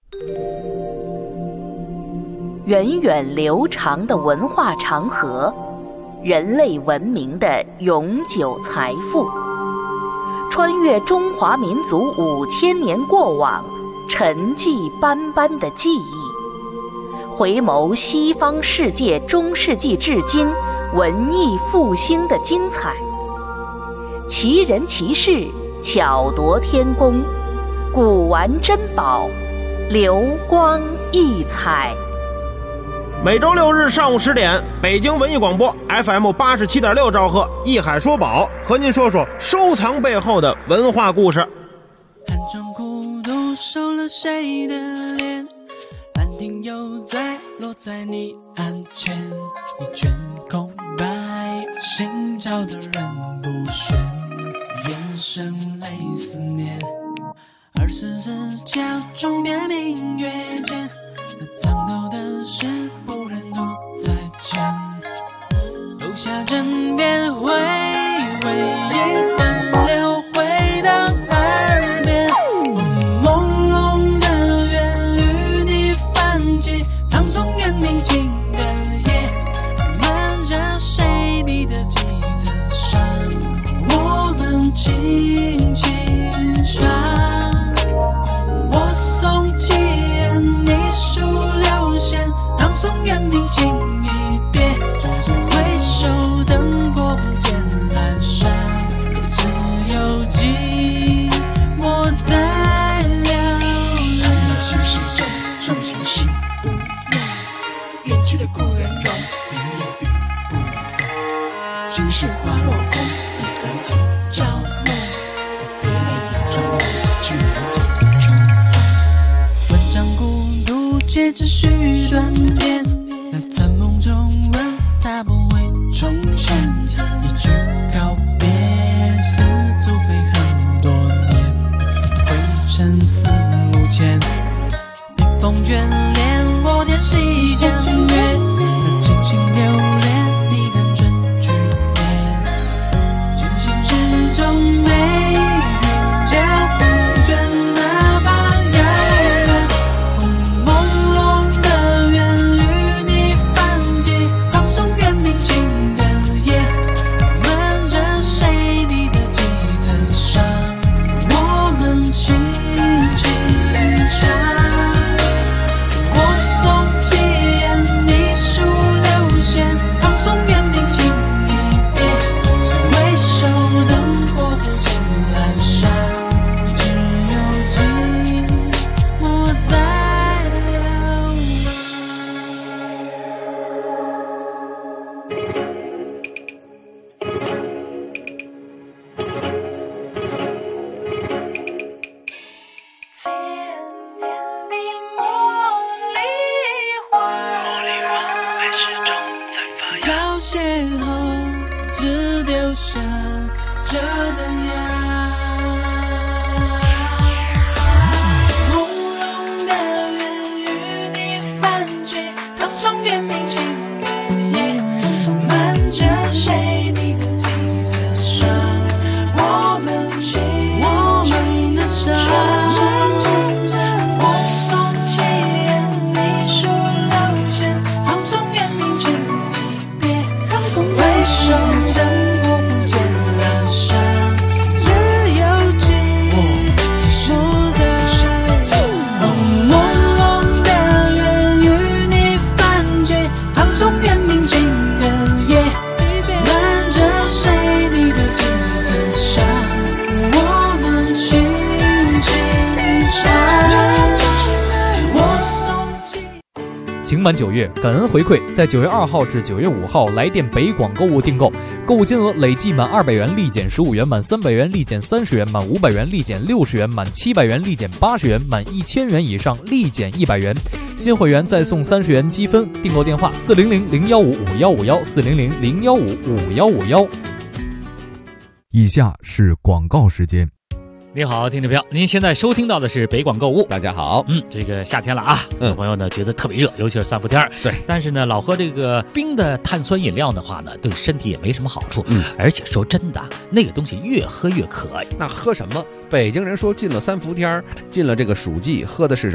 源远流长的文化长河， 人类文明的永久财富。穿越中华民族5000年过往，沉寂斑斑的记忆，回眸西方世界中世纪至今文艺复兴的精彩。奇人奇事，巧夺天工，古玩珍宝，流光溢彩。 每周6日上午10点，北京文艺广播 FM 87.6兆赫，艺海说宝，和您说说收藏背后的文化故事。 寒窗孤独收了谁的脸？兰亭又在落在你案前，一卷空白，心照的人不选，眼神泪思念。24角钟别明月间，那藏头的事不忍独再见。楼下枕边回味一段流回到耳边，朦胧的缘与你泛起，唐宋元明清的夜，漫着谁笔的几层山，我们轻轻唱。我送七言，你数六弦，唐宋元明清一别，回首灯火不见阑珊，只有寂寞在流连。看到心事重，重情心无怨，远去的故人容，明夜雨不断，今世花落空，一而今朝暮，别泪眼中去难解。文章孤独接着续断片，那在梦中问他不会重现，一句告别似足飞很多年，灰尘四五千，笔锋眷恋我点细间月，那真心留恋你看春去年，君心之中没人家不倦那把遥远，朦胧的缘与你泛起，唐宋元明清的夜，漫着谁笔的几层山，我们轻轻唱。我送七言，你数六弦，唐宋元明清一别，回首灯火不见阑珊，只有寂寞在流凋谢后只丢下这灯芽，朦胧的缘与你泛起，唐宋元明清的夜，漫着谁笔的几层山，我们的伤。我送七言，你数六弦，唐宋元明清一别，回首灯火不见阑珊，只有寂寞在朦胧的缘与你泛起，唐宋元明清的夜，漫着谁笔的几层山，我们轻轻唱。 情满9月，感恩回馈，在9月2号至9月5号来电北广购物订购，购物金额累计满200元立减15元，满300元立减30元，满500元立减60元，满700元立减80元，满1000元以上立减100元。新会员再送30元积分。订购电话400-015-5151，400-015-5151。 以下是广告时间。 你好，听众朋友，您现在收听到的是北广购物。 大家好， 这个夏天了啊，有朋友呢觉得特别热，尤其是3伏天。 对， 但是呢，老喝这个冰的碳酸饮料的话呢，对身体也没什么好处。而且说真的，那个东西越喝越渴。 那喝什么？北京人说进了3伏天，进了这个暑季，喝的是什么？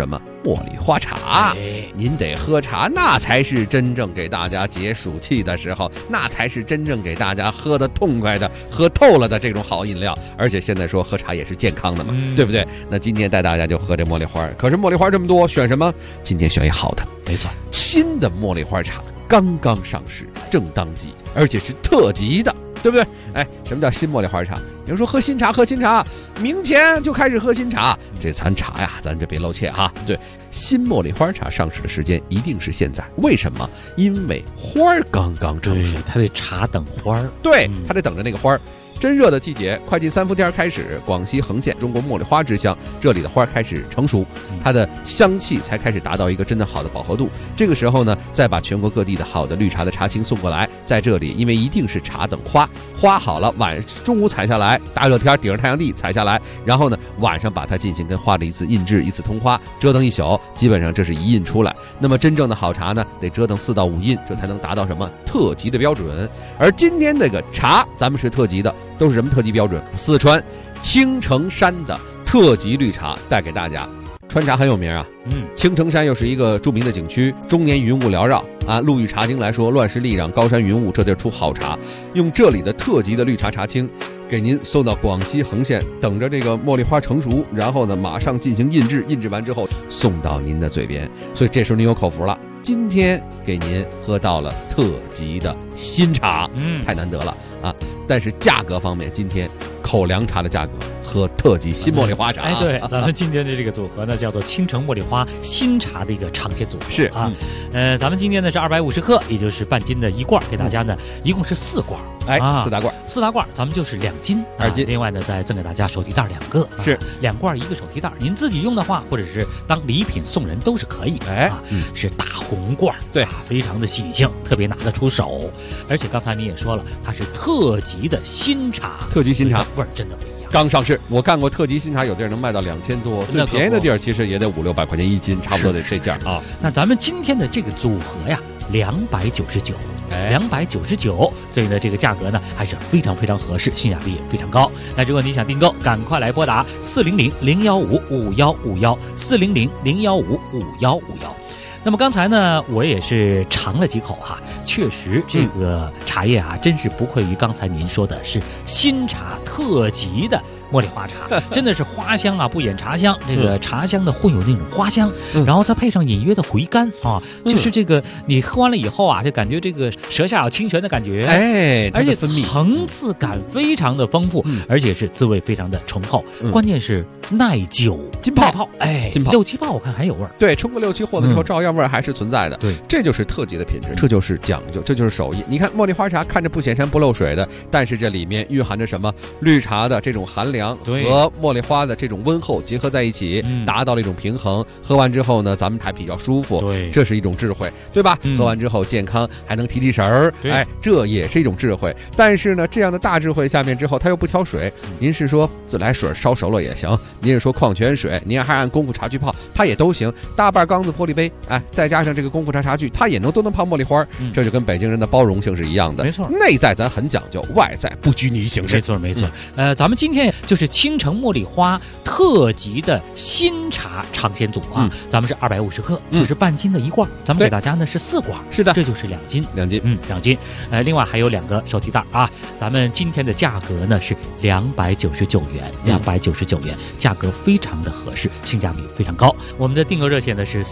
茉莉花茶。您得喝茶，那才是真正给大家解暑气的时候，那才是真正给大家喝得痛快的、喝透了的这种好饮料。而且现在说喝茶也是健康的嘛，对不对？那今天带大家就喝这茉莉花。可是茉莉花这么多，选什么？今天选一好的， 没错， 新的茉莉花茶刚刚上市，正当季，而且是特级的。对不对？什么叫新茉莉花茶？有人说喝新茶，明前就开始喝新茶，这咱茶呀，咱这别露怯哈。对，新茉莉花茶上市的时间一定是现在，为什么？因为花儿刚刚成熟， 它得茶等花儿， 对，它得等着那个花儿。真热的季节，快进3伏天开始，广西横县中国茉莉花之乡，这里的花开始成熟，它的香气才开始达到一个真的好的饱和度。这个时候呢，再把全国各地的好的绿茶的茶青送过来，在这里，因为一定是茶等花，花好了，中午采下来，大热天顶着太阳地采下来，然后呢，晚上把它进行跟花的一次印制、一次通花，折腾一宿，基本上这是一印出来。那么真正的好茶呢，得折腾4到5印，这才能达到什么特级的标准。而今天这个茶，咱们是特级的。都是什么特级标准？四川青城山的特级绿茶带给大家。川茶很有名啊，青城山又是一个著名的景区，终年云雾缭绕啊。陆羽茶经来说，乱世丽壤，高山云雾，这地儿出好茶。用这里的特级的绿茶茶青，给您送到广西横县，等着这个茉莉花成熟，然后呢，马上进行印制，印制完之后送到您的嘴边。所以这时候您有口福了。今天给您喝到了特级的新茶，太难得了啊！但是价格方面，今天口粮茶的价格和特级新茉莉花茶， 对，咱们今天的这个组合呢，叫做青城茉莉花新茶的一个长线组合是啊。咱们今天呢是250克，也就是半斤的一罐，给大家呢一共是4罐。 4大罐 ，4大罐，咱们就是2斤 ，2斤。 另外呢，再赠给大家手提袋2个， 是 2罐1个手提袋。您自己用的话，或者是当礼品送人都是可以的。是大红罐， 对， 非常的喜庆，特别拿得出手。而且刚才你也说了，它是特级的新茶， 特级新茶味儿真的不一样。 刚上市，我干过特级新茶，有地儿能卖到2000多，最便宜的地儿其实也得500-600块钱1斤，差不多得这价啊。 那咱们今天的这个组合呀，299，299，所以呢，这个价格呢还是非常非常合适，性价比也非常高。那如果你想订购，赶快来拨打400-015-5151，400-015-5151。那么刚才呢，我也是尝了几口哈，确实这个茶叶啊，真是不愧于刚才您说的是新茶特级的茉莉花茶，真的是花香啊，不掩茶香，这个茶香的混有那种花香，然后再配上隐约的回甘啊，就是这个你喝完了以后啊，就感觉这个舌下有清泉的感觉， 而且层次感非常的丰富，而且是滋味非常的醇厚，关键是耐久浸泡， 浸泡6-7泡我看还有味儿， 对，冲个6-7货的时候照样味儿还是存在的， 对， 这就是特级的品质，这就是讲究，这就是手艺。你看茉莉花茶看着不显山不漏水的，但是这里面蕴含着什么？绿茶的这种寒凉和茉莉花的这种温厚结合在一起，达到了一种平衡。喝完之后呢，咱们还比较舒服， 对， 这是一种智慧，对吧？喝完之后健康，还能提神儿，这也是一种智慧。但是呢，这样的大智慧下面之后，它又不挑水。您是说自来水烧熟了也行，您是说矿泉水，您还按功夫茶具泡，它也都行。大半缸子玻璃杯，再加上这个功夫茶具，它也都能泡茉莉花。这就跟北京人的包容性是一样的， 没错。 内在咱很讲究，外在不拘泥形式， 没错。咱们今天就是青城茉莉花特级的新茶尝鲜组啊，咱们是250克，就是半斤的一罐，咱们给大家呢是4罐， 是的， 这就是2斤 ，2斤 ，2斤。另外还有2个手提袋啊，咱们今天的价格呢是299元，299元，价格非常的合适，性价比非常高。我们的订购热线呢是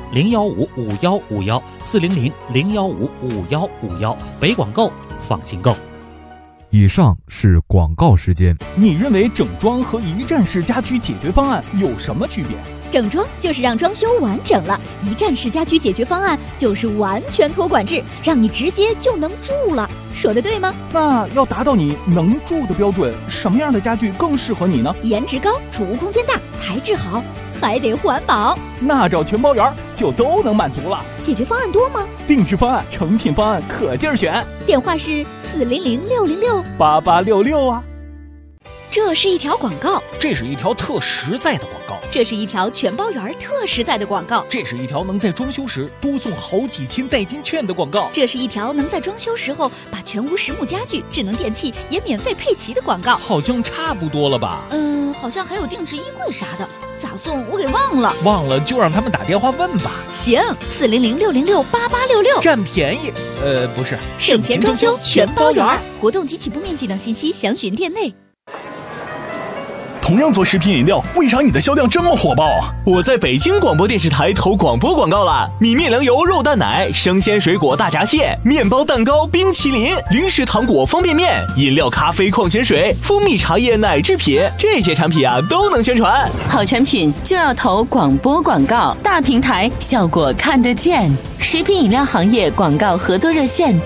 400-015-5151，400-015-5151，北广购，放心购。 以上是广告时间。 你认为整装和一站式家居解决方案有什么区别？ 整装就是让装修完整了，一站式家居解决方案就是完全托管制，让你直接就能住了。说的对吗？ 那要达到你能住的标准，什么样的家具更适合你呢？ 颜值高，储物空间大，材质好，还得环保。 那找全包园就都能满足了。 解决方案多吗？ 定制方案、成品方案可劲儿选。 电话是 400-606-8866啊。 这是一条广告， 这是一条特实在的广告， 这是一条全包园特实在的广告， 这是一条能在装修时多送好几千代金券的广告， 这是一条能在装修时候把全屋实木家具、智能电器也免费配齐的广告。 好像差不多了吧？ 好像还有定制衣柜啥的，咋送，我给忘了。 忘了就让他们打电话问吧。 行，400-606-8866， 占便宜。不是， 省钱装修全包圆。活动及起步面积等信息详询店内。 同样做食品饮料，为啥你的销量这么火爆啊？我在北京广播电视台投广播广告了，米面粮油肉蛋奶、生鲜水果大闸蟹、面包蛋糕、冰淇淋、零食糖果方便面、饮料咖啡矿泉水、蜂蜜茶叶奶制品，这些产品啊都能宣传。 好产品就要投广播广告，大平台效果看得见。食品饮料行业广告合作热线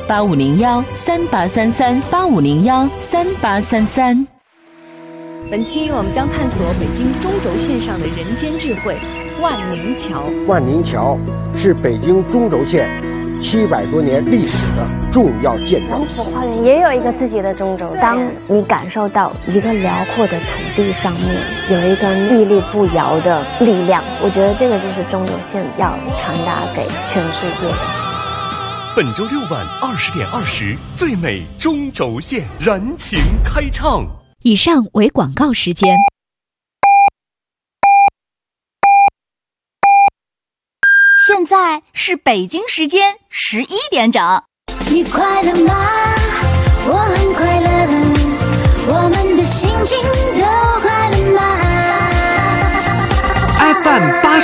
8501-3833-8501-3833。 本期我们将探索北京中轴线上的人间智慧——万宁桥。 万宁桥是北京中轴线700多年历史的重要建筑。 龙府花园也有一个自己的中轴线。当你感受到一个辽阔的土地上面有一个屹立不摇的力量，我觉得这个就是中轴线要传达给全世界的。 本周6晚20点20，最美中轴线燃情开唱。 以上为广告时间。现在是北京时间11点整。 你快乐吗？我很快乐，我们的心情都快乐吗？ FM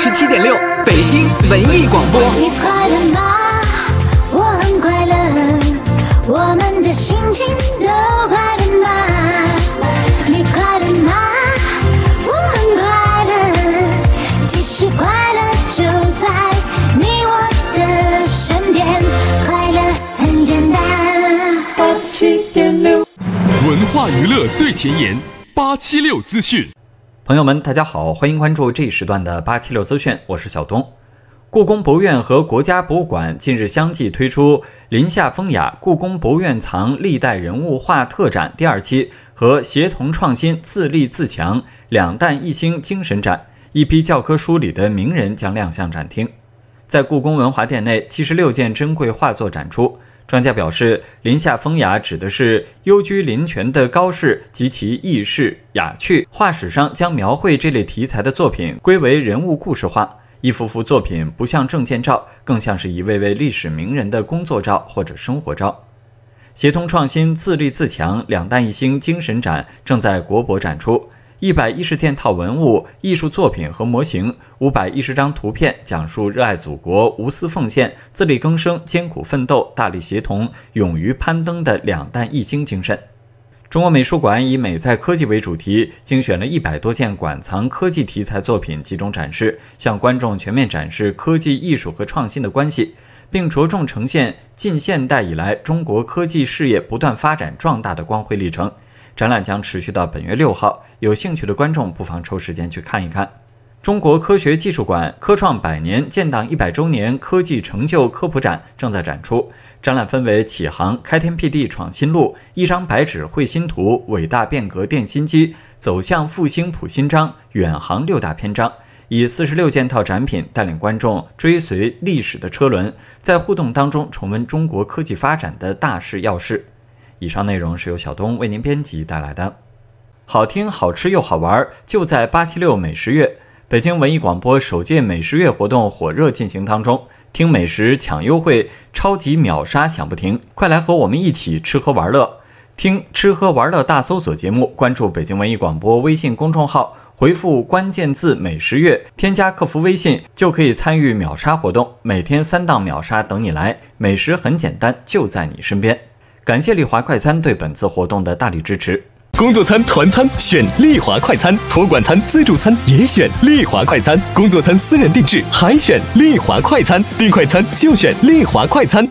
87.6，北京文艺广播。 你快乐吗？我很快乐，我们的心情都快乐吗？你快乐吗？我很快乐，其实快乐就在你我的身边，快乐很简单。87.6， 文化娱乐最前沿，876资讯。 朋友们，大家好，欢迎关注这一时段的876资讯，我是小东。故宫博物院和国家博物馆近日相继推出林夏风雅故宫博物院藏历代人物画特展第2期和协同创新自立自强两弹一星精神展，一批教科书里的名人将亮相展厅。在故宫文华殿内，76件珍贵画作展出。专家表示，林夏风雅指的是幽居林泉的高士及其逸士雅趣。画史上将描绘这类题材的作品归为人物故事画，一幅幅作品不像证件照，更像是一位位历史名人的工作照或者生活照。协同创新自立自强两弹一星精神展正在国博展出，110件套文物、艺术作品和模型，510张图片，讲述热爱祖国、无私奉献、自力更生、艰苦奋斗、大力协同、勇于攀登的两弹一星精神。中国美术馆以美在科技为主题，精选了100多件馆藏科技题材作品集中展示，向观众全面展示科技艺术和创新的关系，并着重呈现近现代以来中国科技事业不断发展壮大的光辉历程。展览将持续到本月6号，有兴趣的观众不妨抽时间去看一看。中国科学技术馆科创100年建党100周年科技成就科普展正在展出，展览分为启航、开天辟地闯新路、一张白纸绘新图、伟大变革电新机、走向复兴谱新章、远航6大篇章，以46件套展品带领观众追随历史的车轮，在互动当中重温中国科技发展的大事要事。以上内容是由小东为您编辑带来的。好听好吃又好玩，就在876美食月。北京文艺广播首届美食月活动火热进行当中，听美食抢优惠，超级秒杀响不停，快来和我们一起吃喝玩乐。听吃喝玩乐大搜索节目，关注北京文艺广播微信公众号，回复关键字美食月，添加客服微信就可以参与秒杀活动，每天3档秒杀等你来，美食很简单，就在你身边。感谢丽华快餐对本次活动的大力支持。 工作餐、团餐选丽华快餐，托管餐、自助餐也选丽华快餐，工作餐私人定制还选丽华快餐，订快餐就选丽华快餐。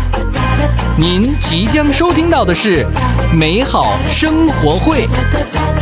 您即将收听到的是美好生活会。